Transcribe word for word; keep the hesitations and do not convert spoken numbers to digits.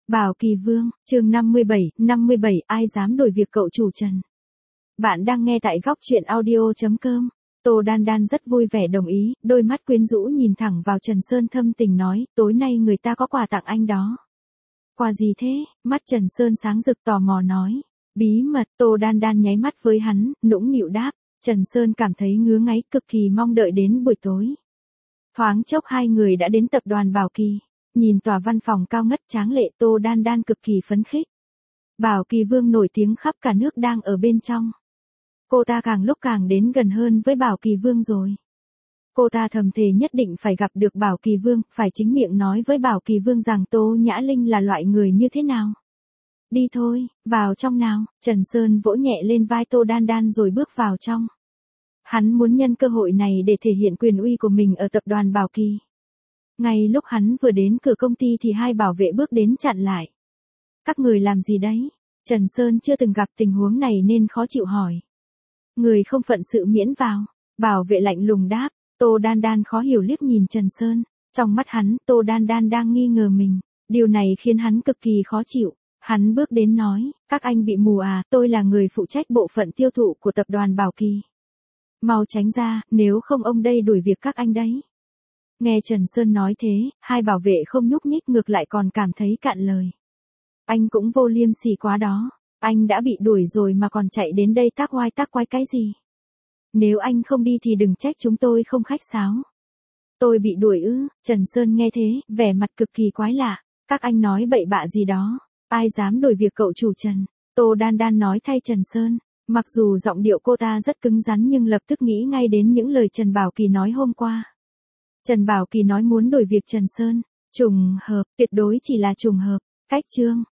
Bảo Kỳ Vương, chương năm mươi bảy, năm mươi bảy, ai dám đổi việc cậu chủ Trần. Bạn đang nghe tại góc truyện audio chấm com. Tô Đan Đan rất vui vẻ đồng ý, đôi mắt quyến rũ nhìn thẳng vào Trần Sơn thâm tình nói, tối nay người ta có quà tặng anh đó. Quà gì thế? Mắt Trần Sơn sáng rực tò mò nói. Bí mật. Tô Đan Đan nháy mắt với hắn, nũng nịu đáp. Trần Sơn cảm thấy ngứa ngáy, cực kỳ mong đợi đến buổi tối. Thoáng chốc hai người đã đến tập đoàn Bảo Kỳ. Nhìn tòa văn phòng cao ngất tráng lệ, Tô Đan Đan cực kỳ phấn khích. Bảo Kỳ Vương nổi tiếng khắp cả nước đang ở bên trong. Cô ta càng lúc càng đến gần hơn với Bảo Kỳ Vương rồi. Cô ta thầm thề nhất định phải gặp được Bảo Kỳ Vương, phải chính miệng nói với Bảo Kỳ Vương rằng Tô Nhã Linh là loại người như thế nào. Đi thôi, vào trong nào. Trần Sơn vỗ nhẹ lên vai Tô Đan Đan rồi bước vào trong. Hắn muốn nhân cơ hội này để thể hiện quyền uy của mình ở tập đoàn Bảo Kỳ. Ngay lúc hắn vừa đến cửa công ty thì hai bảo vệ bước đến chặn lại. Các người làm gì đấy? Trần Sơn chưa từng gặp tình huống này nên khó chịu hỏi. Người không phận sự miễn vào. Bảo vệ lạnh lùng đáp. Tô Đan Đan khó hiểu liếc nhìn Trần Sơn. Trong mắt hắn, Tô Đan Đan đang nghi ngờ mình. Điều này khiến hắn cực kỳ khó chịu. Hắn bước đến nói, các anh bị mù à, tôi là người phụ trách bộ phận tiêu thụ của tập đoàn Bảo Kỳ. Mau tránh ra, nếu không ông đây đuổi việc các anh đấy. Nghe Trần Sơn nói thế, hai bảo vệ không nhúc nhích, ngược lại còn cảm thấy cạn lời. Anh cũng vô liêm sỉ quá đó, anh đã bị đuổi rồi mà còn chạy đến đây tác oai tác quái cái gì. Nếu anh không đi thì đừng trách chúng tôi không khách sáo. Tôi bị đuổi ư? Trần Sơn nghe thế, vẻ mặt cực kỳ quái lạ. Các anh nói bậy bạ gì đó, ai dám đuổi việc cậu chủ Trần? Tô Đan Đan nói thay Trần Sơn. Mặc dù giọng điệu cô ta rất cứng rắn nhưng lập tức nghĩ ngay đến những lời Trần Bảo Kỳ nói hôm qua. Trần Bảo Kỳ nói muốn đổi việc Trần Sơn. Trùng hợp, tuyệt đối chỉ là trùng hợp. Cách chương,